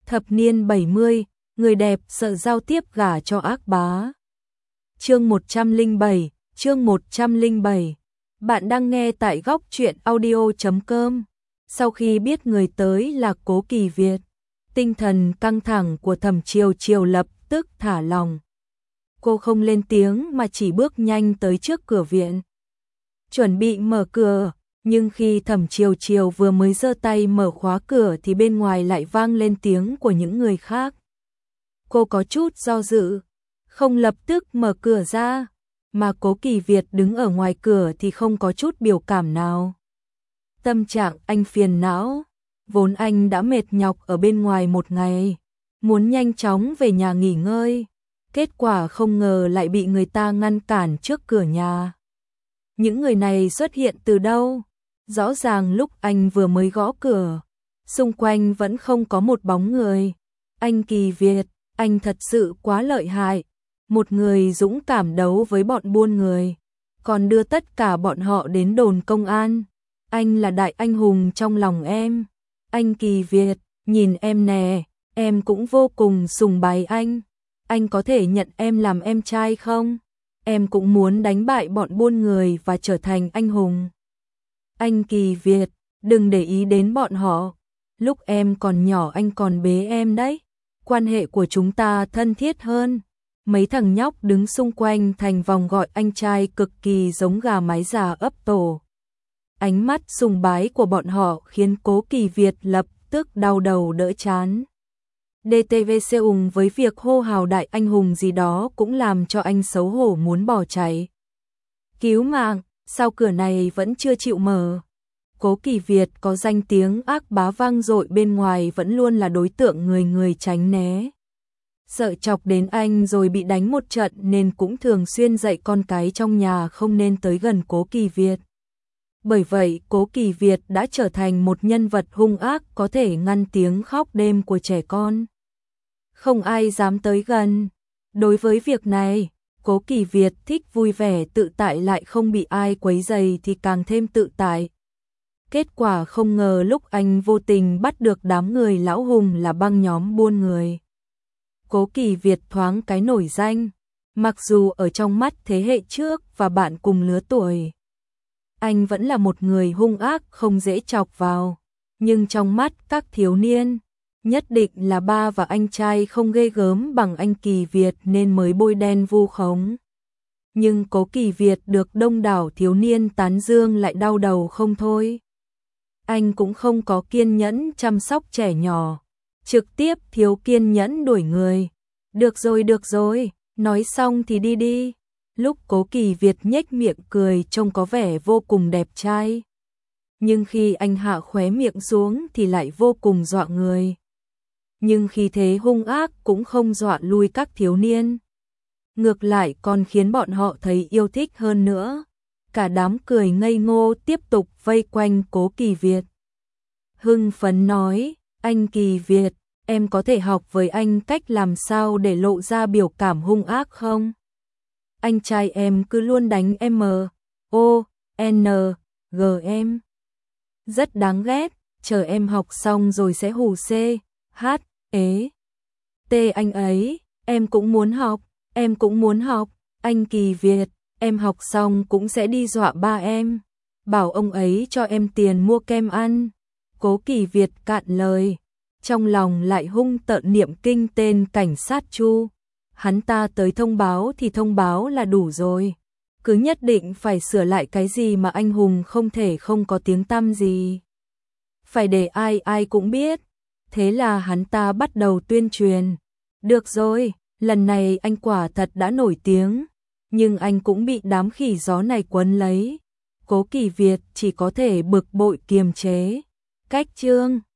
Thập niên 70, người đẹp sợ giao tiếp gả cho ác bá. Chương 107, chương 107. Bạn đang nghe tại góc truyện audio.com. Sau khi biết người tới là Cố Kỳ Việt, tinh thần căng thẳng của Thẩm Chiều Chiều lập tức thả lỏng. Cô không lên tiếng mà chỉ bước nhanh tới trước cửa viện, chuẩn bị mở cửa, nhưng khi Thẩm Chiều Chiều vừa mới giơ tay mở khóa cửa thì bên ngoài lại vang lên tiếng của những người khác. Cô có chút do dự, không lập tức mở cửa ra, mà Cố Kỳ Việt đứng ở ngoài cửa thì không có chút biểu cảm nào. Tâm trạng anh phiền não, vốn anh đã mệt nhọc ở bên ngoài một ngày, muốn nhanh chóng về nhà nghỉ ngơi, kết quả không ngờ lại bị người ta ngăn cản trước cửa nhà. Những người này xuất hiện từ đâu? Rõ ràng lúc anh vừa mới gõ cửa, xung quanh vẫn không có một bóng người. Anh Kỳ Việt, anh thật sự quá lợi hại, một người dũng cảm đấu với bọn buôn người, còn đưa tất cả bọn họ đến đồn công an. Anh là đại anh hùng trong lòng em. Anh Kỳ Việt, nhìn em nè, em cũng vô cùng sùng bái anh. Anh có thể nhận em làm em trai không? Em cũng muốn đánh bại bọn buôn người và trở thành anh hùng. Anh Kỳ Việt, đừng để ý đến bọn họ. Lúc em còn nhỏ anh còn bế em đấy. Quan hệ của chúng ta thân thiết hơn. Mấy thằng nhóc đứng xung quanh thành vòng gọi anh trai cực kỳ giống gà mái già ấp tổ. Ánh mắt sùng bái của bọn họ khiến Cố Kỳ Việt lập tức đau đầu đỡ chán. DTVC ùng với việc hô hào đại anh hùng gì đó cũng làm cho anh xấu hổ muốn bỏ chạy. Cứu mạng, sao cửa này vẫn chưa chịu mở? Cố Kỳ Việt có danh tiếng ác bá vang dội bên ngoài vẫn luôn là đối tượng người người tránh né. Sợ chọc đến anh rồi bị đánh một trận nên cũng thường xuyên dạy con cái trong nhà không nên tới gần Cố Kỳ Việt. Bởi vậy Cố Kỳ Việt đã trở thành một nhân vật hung ác có thể ngăn tiếng khóc đêm của trẻ con. Không ai dám tới gần. Đối với việc này, Cố Kỳ Việt thích vui vẻ tự tại lại không bị ai quấy rầy thì càng thêm tự tại. Kết quả không ngờ lúc anh vô tình bắt được đám người lão hùng là băng nhóm buôn người. Cố Kỳ Việt thoáng cái nổi danh, mặc dù ở trong mắt thế hệ trước và bạn cùng lứa tuổi, anh vẫn là một người hung ác không dễ chọc vào, nhưng trong mắt các thiếu niên, nhất định là ba và anh trai không ghê gớm bằng anh Kỳ Việt nên mới bôi đen vu khống. Nhưng Cố Kỳ Việt được đông đảo thiếu niên tán dương lại đau đầu không thôi. Anh cũng không có kiên nhẫn chăm sóc trẻ nhỏ, trực tiếp thiếu kiên nhẫn đuổi người. Được rồi, nói xong thì đi đi. Lúc Cố Kỳ Việt nhếch miệng cười trông có vẻ vô cùng đẹp trai. Nhưng khi anh hạ khóe miệng xuống thì lại vô cùng dọa người. Nhưng khí thế hung ác cũng không dọa lui các thiếu niên. Ngược lại còn khiến bọn họ thấy yêu thích hơn nữa. Cả đám cười ngây ngô tiếp tục vây quanh Cố Kỳ Việt. Hưng phấn nói, anh Kỳ Việt, em có thể học với anh cách làm sao để lộ ra biểu cảm hung ác không? Anh trai em cứ luôn đánh M, O, N, G em. Rất đáng ghét, chờ em học xong rồi sẽ hù C, H, ế. T anh ấy, em cũng muốn học, anh Kỳ Việt, em học xong cũng sẽ đi dọa ba em. Bảo ông ấy cho em tiền mua kem ăn. Cố Kỳ Việt cạn lời, trong lòng lại hung tợn niệm kinh tên cảnh sát Chu. Hắn ta tới thông báo thì thông báo là đủ rồi. Cứ nhất định phải sửa lại cái gì mà anh hùng không thể không có tiếng tăm gì. Phải để ai cũng biết. Thế là hắn ta bắt đầu tuyên truyền. Được rồi, lần này anh quả thật đã nổi tiếng. Nhưng anh cũng bị đám khỉ gió này quấn lấy. Cố Kỳ Việt chỉ có thể bực bội kiềm chế. Cách chương